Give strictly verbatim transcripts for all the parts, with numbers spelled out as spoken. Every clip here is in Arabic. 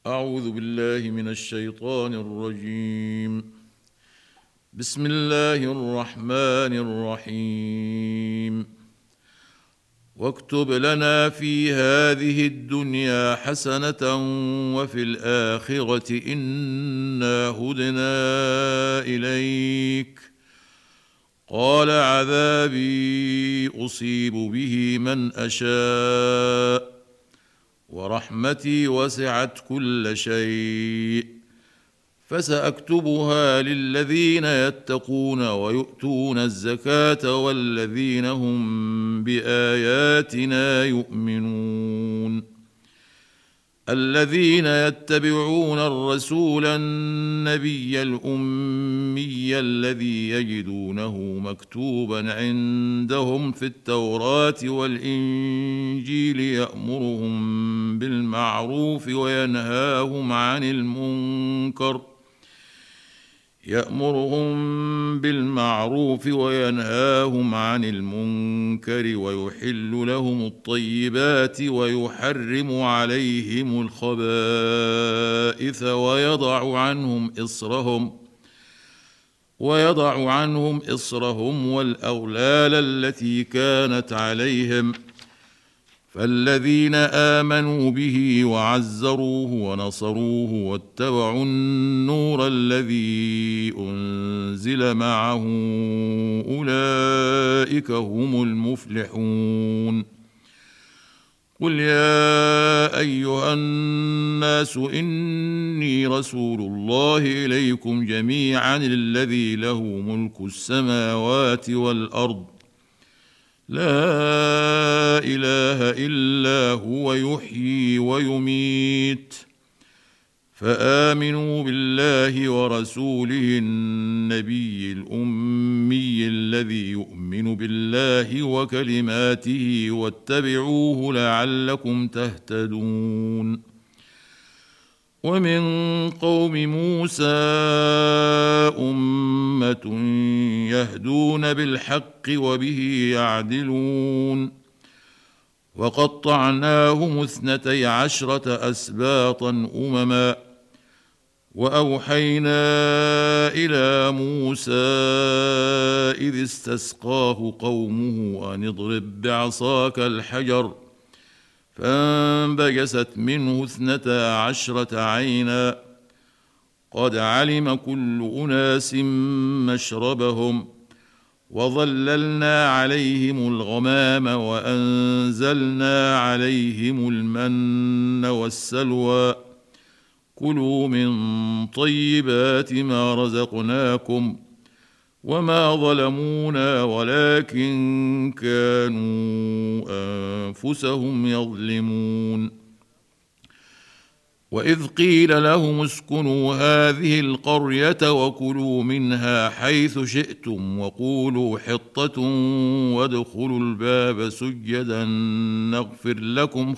أعوذ بالله من الشيطان الرجيم. بسم الله الرحمن الرحيم. واكتب لنا في هذه الدنيا حسنة وفي الآخرة إنا هدنا إليك. قال عذابي أصيب به من أشاء ورحمتي وسعت كل شيء فسأكتبها للذين يتقون ويؤتون الزكاة والذين هم بآياتنا يؤمنون. الذين يتبعون الرسول النبي الأمي الذي يجدونه مكتوبا عندهم في التوراة والإنجيل يأمرهم بالمعروف وينهاهم عن المنكر يأمرهم بالمعروف وينهاهم عن المنكر ويحل لهم الطيبات ويحرم عليهم الخبائث ويضع عنهم إصرهم ويضع عنهم إصرهم والأغلال التي كانت عليهم. فالذين آمنوا به وعزروه ونصروه واتبعوا النور الذي أنزل معه أولئك هم المفلحون. قل يا أيها الناس إني رسول الله إليكم جميعا الذي له ملك السماوات والأرض لا إله إلا هو يحيي ويميت. فآمنوا بالله ورسوله النبي الأمي الذي يؤمن بالله وكلماته واتبعوه لعلكم تهتدون. ومن قوم موسى أمة يهدون بالحق وبه يعدلون. وقطعناهم اثنتي عشرة أسباطا أمما وأوحينا إلى موسى إذ استسقاه قومه أن اضرب بعصاك الحجر فانبجست منه اثنتا عشرة عينا قد علم كل أناس مشربهم وظللنا عليهم الغمام وأنزلنا عليهم المن والسلوى كلوا من طيبات ما رزقناكم وما ظلمونا ولكن كانوا أنفسهم يظلمون. وإذ قيل لهم اسكنوا هذه القرية وكلوا منها حيث شئتم وقولوا حطة وادخلوا الباب سجدا نغفر لكم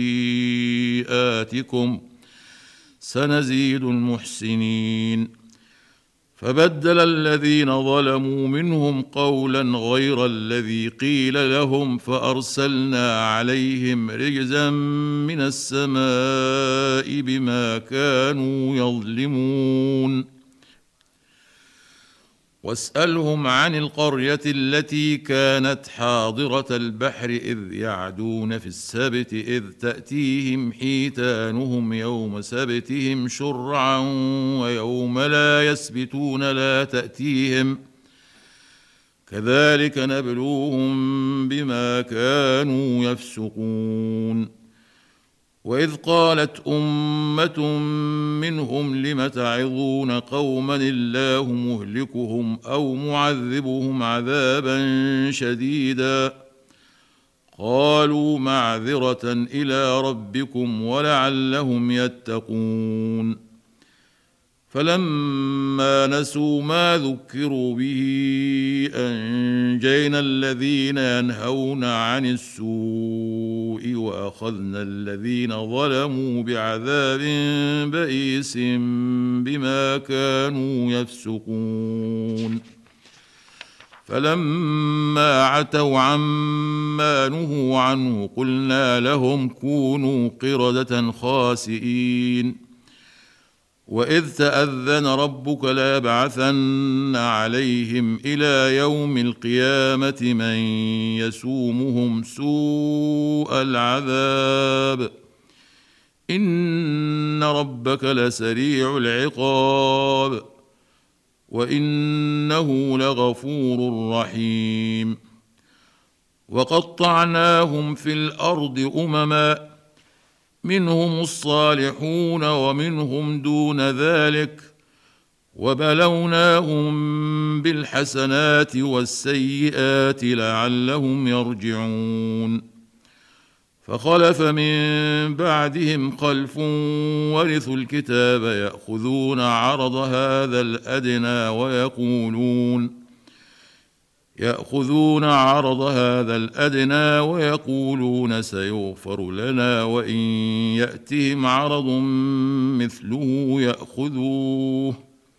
خطيئاتكم سنزيد المحسنين. فبدل الذين ظلموا منهم قولا غير الذي قيل لهم فأرسلنا عليهم رجزا من السماء بما كانوا يظلمون. واسألهم عن القرية التي كانت حاضرة البحر إذ يعدون في السبت إذ تأتيهم حيتانهم يوم سبتهم شرعا ويوم لا يسبتون لا تأتيهم كذلك نبلوهم بما كانوا يفسقون. وإذ قالت أمة منهم لم تعظون قوما الله مهلكهم أو معذبهم عذابا شديدا قالوا معذرة إلى ربكم ولعلهم يتقون. فلما نسوا ما ذكروا به أنجينا الذين ينهون عن السوء وأخذنا الذين ظلموا بعذاب بئيس بما كانوا يفسقون. فلما عتوا عما نهوا عنه قلنا لهم كونوا قردة خاسئين وإذ تأذن ربك ليبعثن عليهم إلى يوم القيامة من يسومهم سوء العذاب إن ربك لسريع العقاب وإنه لغفور رحيم. وقطعناهم في الأرض أمما منهم الصالحون ومنهم دون ذلك وبلوناهم بالحسنات والسيئات لعلهم يرجعون. فخلف من بعدهم خلف ورثوا الكتاب يأخذون عرض هذا الأدنى ويقولون يأخذون عرض هذا الأدنى ويقولون سيغفر لنا وإن يأتهم عرض مثله يأخذوه.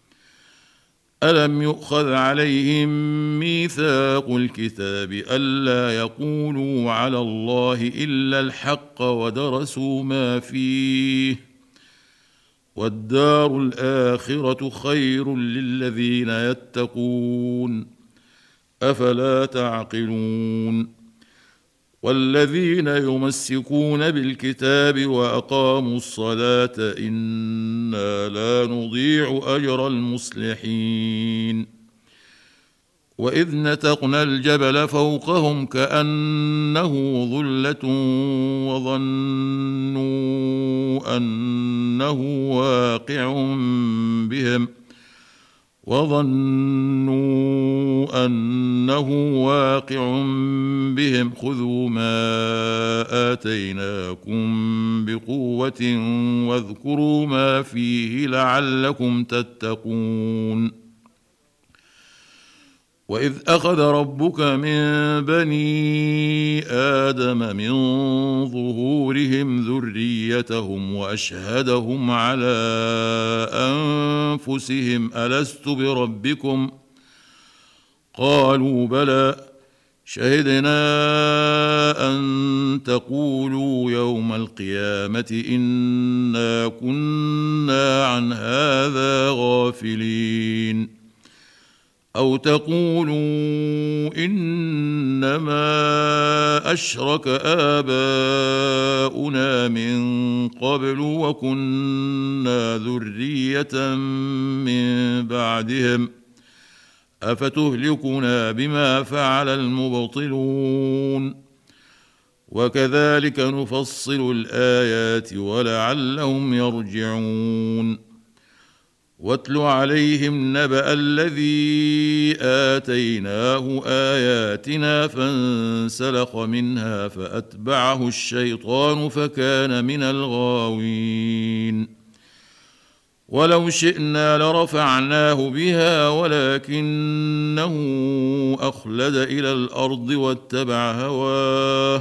ألم يؤخذ عليهم ميثاق الكتاب ألا يقولوا على الله إلا الحق ودرسوا ما فيه والدار الآخرة خير للذين يتقون أفلا تعقلون. والذين يمسكون بالكتاب وأقاموا الصلاة إنا لا نضيع أجر المصلحين. وإذ نتقنا الجبل فوقهم كأنه ظلة وظنوا أنه واقع بهم وظنوا أنه واقع بهم خذوا ما آتيناكم بقوة واذكروا ما فيه لعلكم تتقون. وإذ أخذ ربك من بني آدم من ظهورهم ذريتهم وأشهدهم على أنفسهم ألست بربكم قالوا بلى شهدنا أن تقولوا يوم القيامة إنا كنا عن هذا غافلين أو تقولوا إنما أشرك آباؤنا من قبل وكنا ذرية من بعدهم أفتهلكنا بما فعل المبطلون وكذلك نفصل الآيات ولعلهم يرجعون. واتل عليهم نبأ الذي آتيناه آياتنا فانسلخ منها فأتبعه الشيطان فكان من الغاوين. ولو شئنا لرفعناه بها ولكنه أخلد إلى الأرض واتبع هواه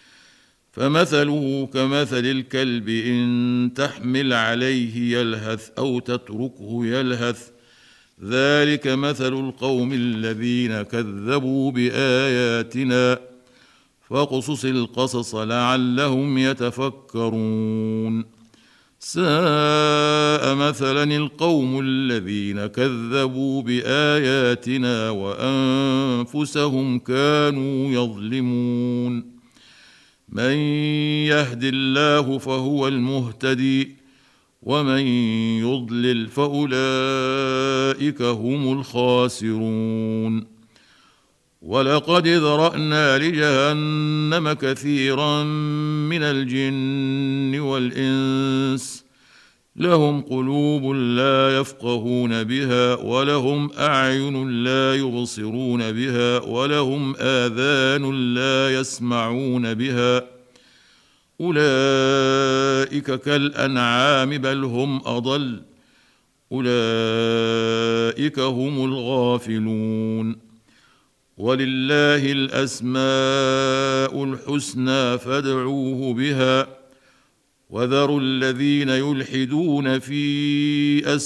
فمثله كمثل الكلب إن تحمل عليه يلهث أو تتركه يلهث ذلك مثل القوم الذين كذبوا بآياتنا فاقصص القصص لعلهم يتفكرون. ساء مثلا القوم الذين كذبوا بآياتنا وأنفسهم كانوا يظلمون. من يهد الله فهو المهتدي ومن يضلل فأولئك هم الخاسرون. ولقد ذرأنا لجهنم كثيرا من الجن والإنس لهم قلوب لا يفقهون بها ولهم أعين لا يبصرون بها ولهم آذان لا يسمعون بها أولئك كالأنعام بل هم أضل أولئك هم الغافلون. ولله الأسماء الحسنى فادعوه بها وذروا الذين يلحدون في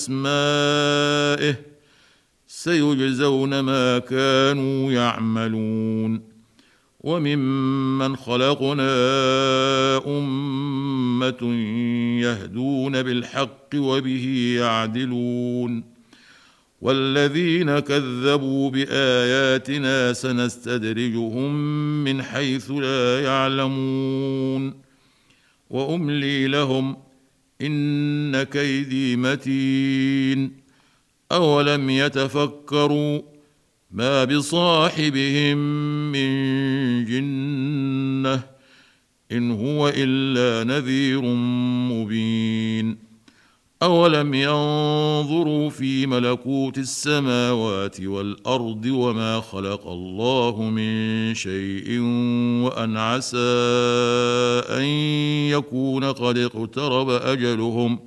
وممن خلقنا أمة يهدون بالحق وبه يعدلون والذين كذبوا بآياتنا سنستدرجهم من حيث لا يعلمون وأملي لهم إن كيدي متين أولم يتفكروا ما بصاحبهم من جنة إن هو إلا نذير مبين أولم ينظروا في ملكوت السماوات والأرض وما خلق الله من شيء وأن عسى أن يكون قد اقترب أجلهم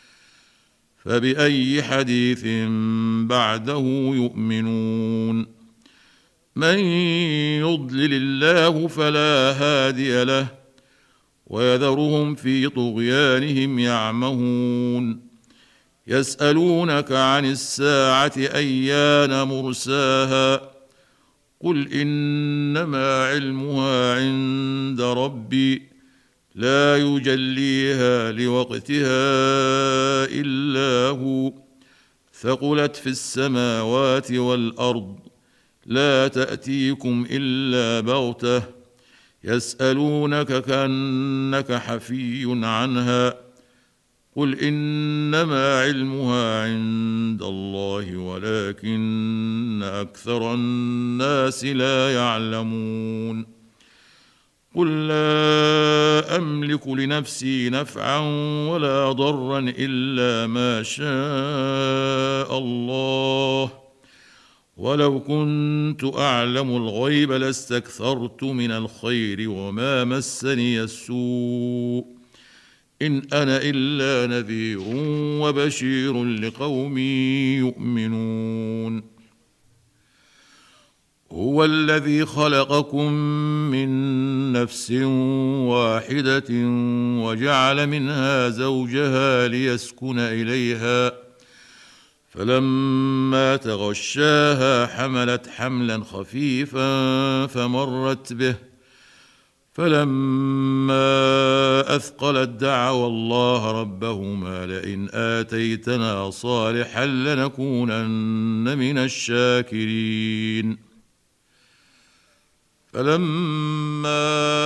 فبأي حديث بعده يؤمنون من يضلل الله فلا هادي له ويذرهم في طغيانهم يعمهون يسألونك عن الساعة أيان مرساها قل إنما علمها عند ربي لا يجليها لوقتها إلا هو ثقلت في السماوات والأرض لا تأتيكم إلا بغتة يسألونك كأنك حفي عنها قل إنما علمها عند الله ولكن أكثر الناس لا يعلمون قل لا أملك لنفسي نفعا ولا ضرا إلا ما شاء الله ولو كنت أعلم الغيب لاستكثرت من الخير وما مسني السوء إن أنا إلا نذير وبشير لقوم يؤمنون هو الذي خلقكم من نفس واحدة وجعل منها زوجها ليسكن إليها فلما تغشاها حملت حملا خفيفا فمرت به فلما أثقلت دعوا الله ربهما لئن آتيتنا صالحا لنكونن من الشاكرين فلما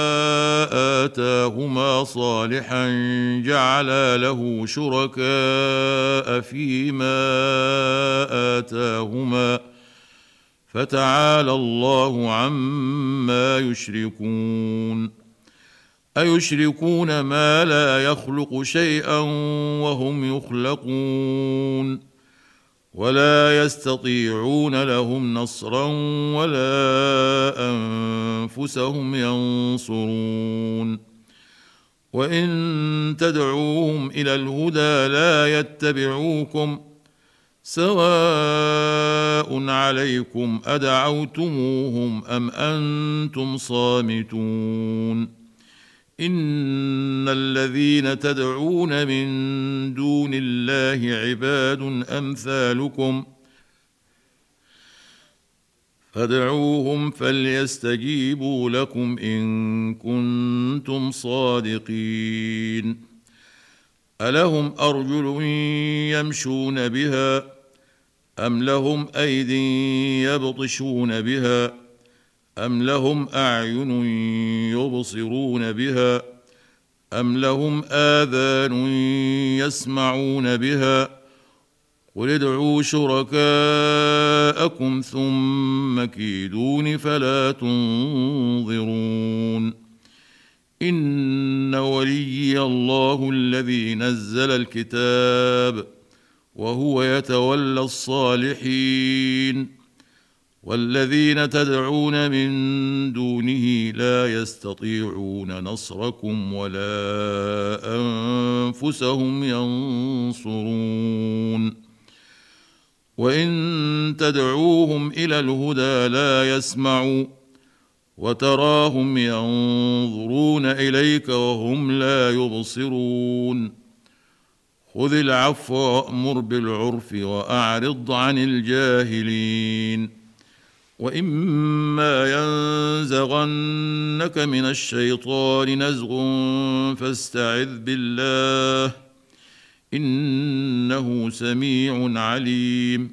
آتاهما صالحا جعلا له شركاء فيما آتاهما فتعالى الله عما يشركون أيشركون ما لا يخلق شيئا وهم يخلقون ولا يستطيعون لهم نصرا ولا أنفسهم ينصرون وإن تدعوهم إلى الهدى لا يتبعوكم سواء عليكم أدعوتموهم أم أنتم صامتون إن الذين تدعون من دون الله عباد أمثالكم فادعوهم فليستجيبوا لكم إن كنتم صادقين ألهم أرجل يمشون بها أم لهم أيد يبطشون بها أم لهم أعين يبصرون بها أم لهم آذان يسمعون بها قل ادعوا شركاءكم ثم كيدون فلا تنظرون إن وليي الله الذي نزل الكتاب وهو يتولى الصالحين والذين تدعون من دونه لا يستطيعون نصركم ولا أنفسهم ينصرون وإن تدعوهم إلى الهدى لا يسمعوا وتراهم ينظرون إليك وهم لا يبصرون خذ العفو وأمر بالعرف وأعرض عن الجاهلين وإما ينزغنك من الشيطان نزغ فاستعذ بالله إنه سميع عليم.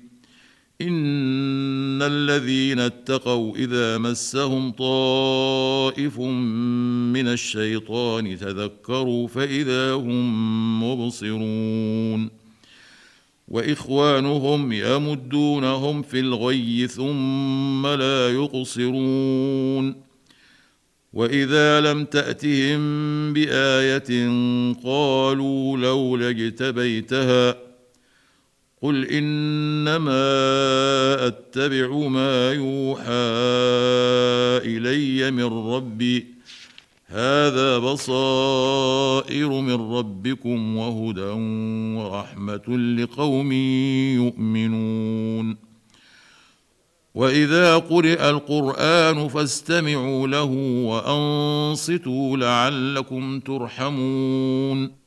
إن الذين اتقوا إذا مسهم طائف من الشيطان تذكروا فإذا هم مبصرون. وإخوانهم يمدونهم في الغي ثم لا يقصرون. وإذا لم تأتهم بآية قالوا لولا اجتبيتها قل إنما أتبع ما يوحى إلي من ربي هذا بصائر من ربكم وهدى ورحمة لقوم يؤمنون. وإذا قرئ القرآن فاستمعوا له وأنصتوا لعلكم ترحمون.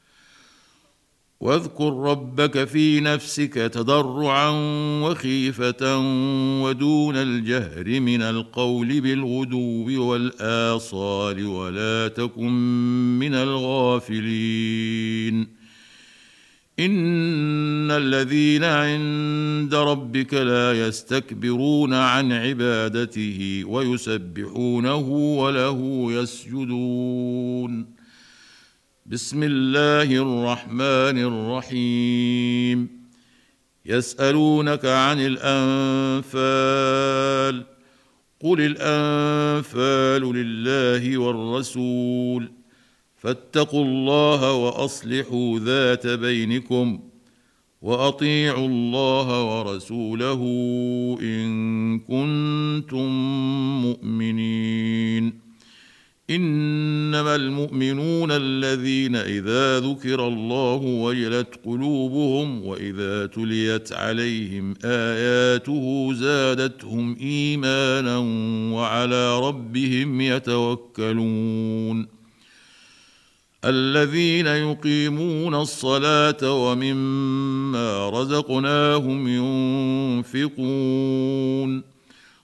واذكر ربك في نفسك تضرعا وخيفة ودون الجهر من القول بالغدو والآصال ولا تكن من الغافلين. إن الذين عند ربك لا يستكبرون عن عبادته ويسبحونه وله يسجدون. بسم الله الرحمن الرحيم. يسألونك عن الأنفال قل الأنفال لله والرسول فاتقوا الله وأصلحوا ذات بينكم وأطيعوا الله ورسوله إن كنتم مؤمنين. إنما المؤمنون الذين إذا ذكر الله وجلت قلوبهم وإذا تليت عليهم آياته زادتهم إيمانا وعلى ربهم يتوكلون. الذين يقيمون الصلاة ومما رزقناهم ينفقون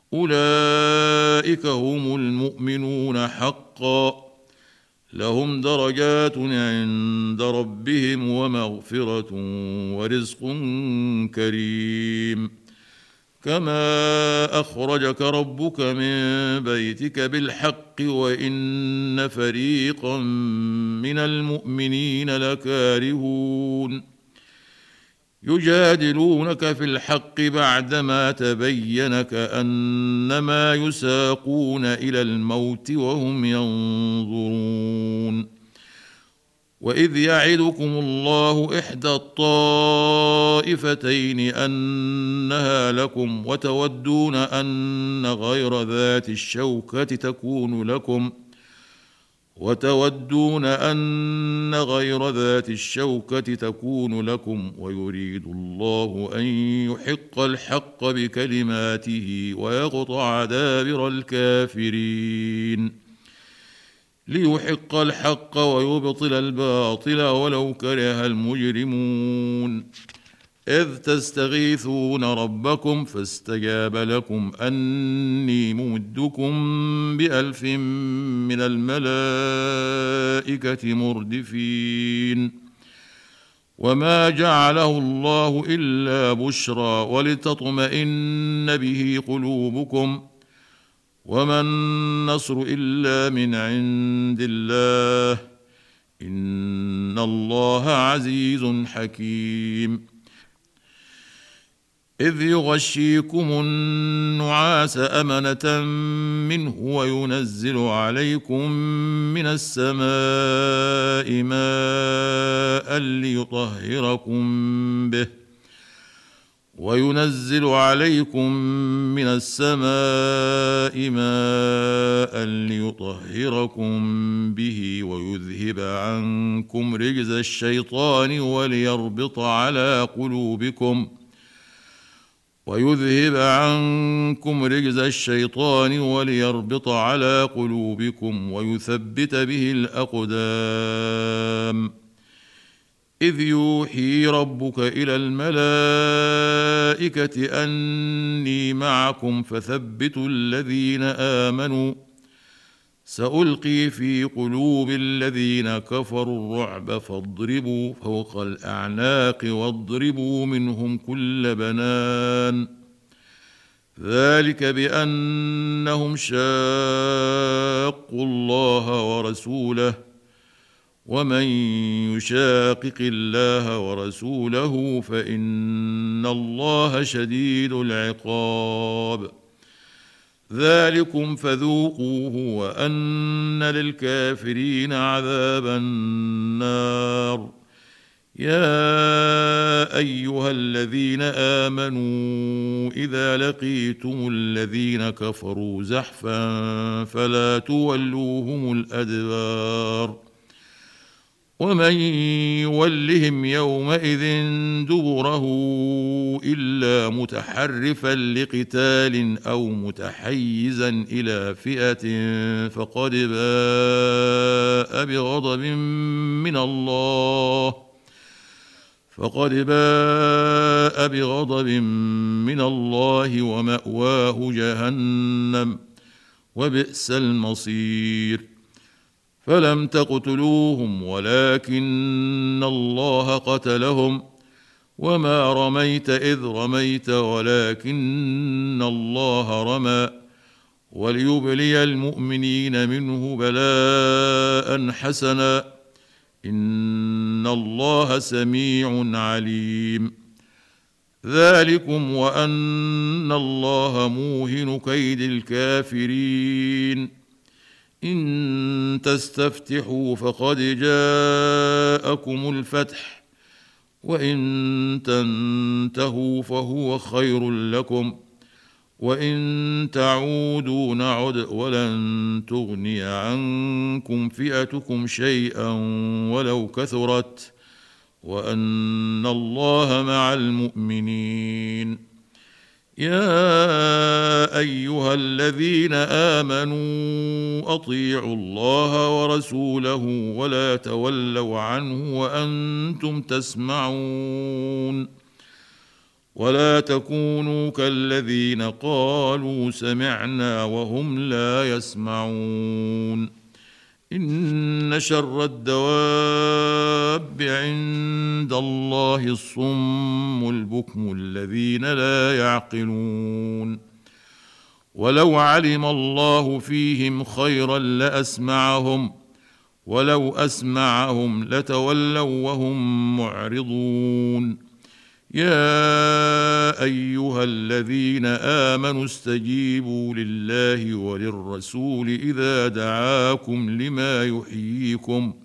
أولئك هم المؤمنون حقا لهم درجات عند ربهم ومغفرة ورزق كريم. كما أخرجك ربك من بيتك بالحق وإن فريقا من المؤمنين لكارهون. يجادلونك في الحق بعدما تبين كأنما يساقون إلى الموت وهم ينظرون. وإذ يعدكم الله إحدى الطائفتين أنها لكم وتودون أن غير ذات الشوكة تكون لكم وتودون أن غير ذات الشوكة تكون لكم ويريد الله أن يحق الحق بكلماته ويقطع دابر الكافرين ليحق الحق ويبطل الباطل ولو كره المجرمون. إذ تستغيثون ربكم فاستجاب لكم أني ممدكم بألف من الملائكة مردفين. وما جعله الله إلا بشرى ولتطمئن به قلوبكم وما النصر إلا من عند الله إن الله عزيز حكيم. إذ يغشيكم النعاس أمنة منه وينزل عليكم من السماء ماء ليطهركم به وينزل عليكم من السماء ماء ليطهركم به ويذهب عنكم رجز الشيطان وليربط على قلوبكم ويذهب عنكم رجز الشيطان وليربط على قلوبكم ويثبت به الأقدام. إذ يوحي ربك إلى الملائكة أني معكم فثبتوا الذين آمنوا سألقي في قلوب الذين كفروا الرعب فاضربوا فوق الأعناق واضربوا منهم كل بنان ذلك بأنهم شاقوا الله ورسوله ومن يشاقق الله ورسوله فإن الله شديد العقاب ذلكم فذوقوه وأن للكافرين عذاب النار يا أيها الذين آمنوا إذا لقيتم الذين كفروا زحفا فلا تولوهم الأدبار ومن يولهم يومئذ دبره إلا متحرفا لقتال أو متحيزا إلى فئة فقد باء بغضب من الله فقد باء بغضب من الله ومأواه جهنم وبئس المصير فلم تقتلوهم ولكن الله قتلهم وما رميت إذ رميت ولكن الله رمى وليبلي المؤمنين منه بلاء حسنا إن الله سميع عليم ذلكم وأن الله موهن كيد الكافرين إن تستفتحوا فقد جاءكم الفتح وإن تنتهوا فهو خير لكم وإن تعودوا نعد ولن تغني عنكم فئتكم شيئا ولو كثرت وأن الله مع المؤمنين يا أيها الذين آمنوا أطيعوا الله ورسوله ولا تولوا عنه وأنتم تسمعون ولا تكونوا كالذين قالوا سمعنا وهم لا يسمعون إن شر الدواب عند الله الصم البكم الذين لا يعقلون ولو علم الله فيهم خيرا لأسمعهم ولو أسمعهم لتولوا وهم معرضون يا أيها الذين آمنوا استجيبوا لله وللرسول إذا دعاكم لما يحييكم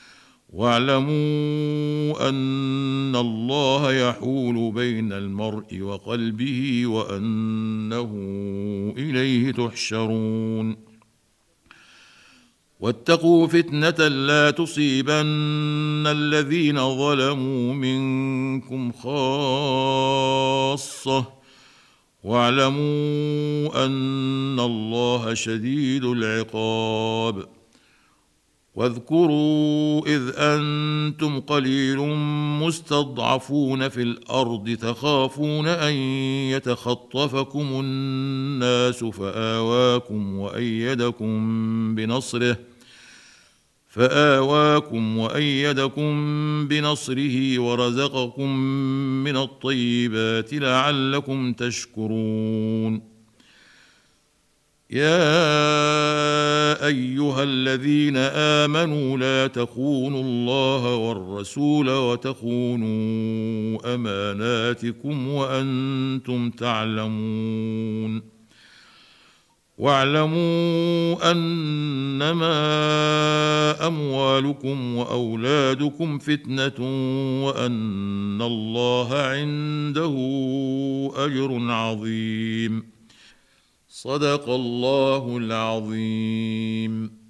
واعلموا أن الله يحول بين المرء وقلبه وأنه إليه تحشرون واتقوا فتنة لا تصيبن الذين ظلموا منكم خاصة واعلموا أن الله شديد العقاب واذكروا إذ أنتم قليل مستضعفون في الأرض تخافون أن يتخطفكم الناس فآواكم وأيدكم بنصره فآواكم وأيدكم بنصره ورزقكم من الطيبات لعلكم تشكرون يا أيها الذين آمنوا لا تخونوا الله والرسول وتخونوا أماناتكم وأنتم تعلمون واعلموا أنما أموالكم وأولادكم فتنة وأن الله عنده أجر عظيم صدق الله العظيم.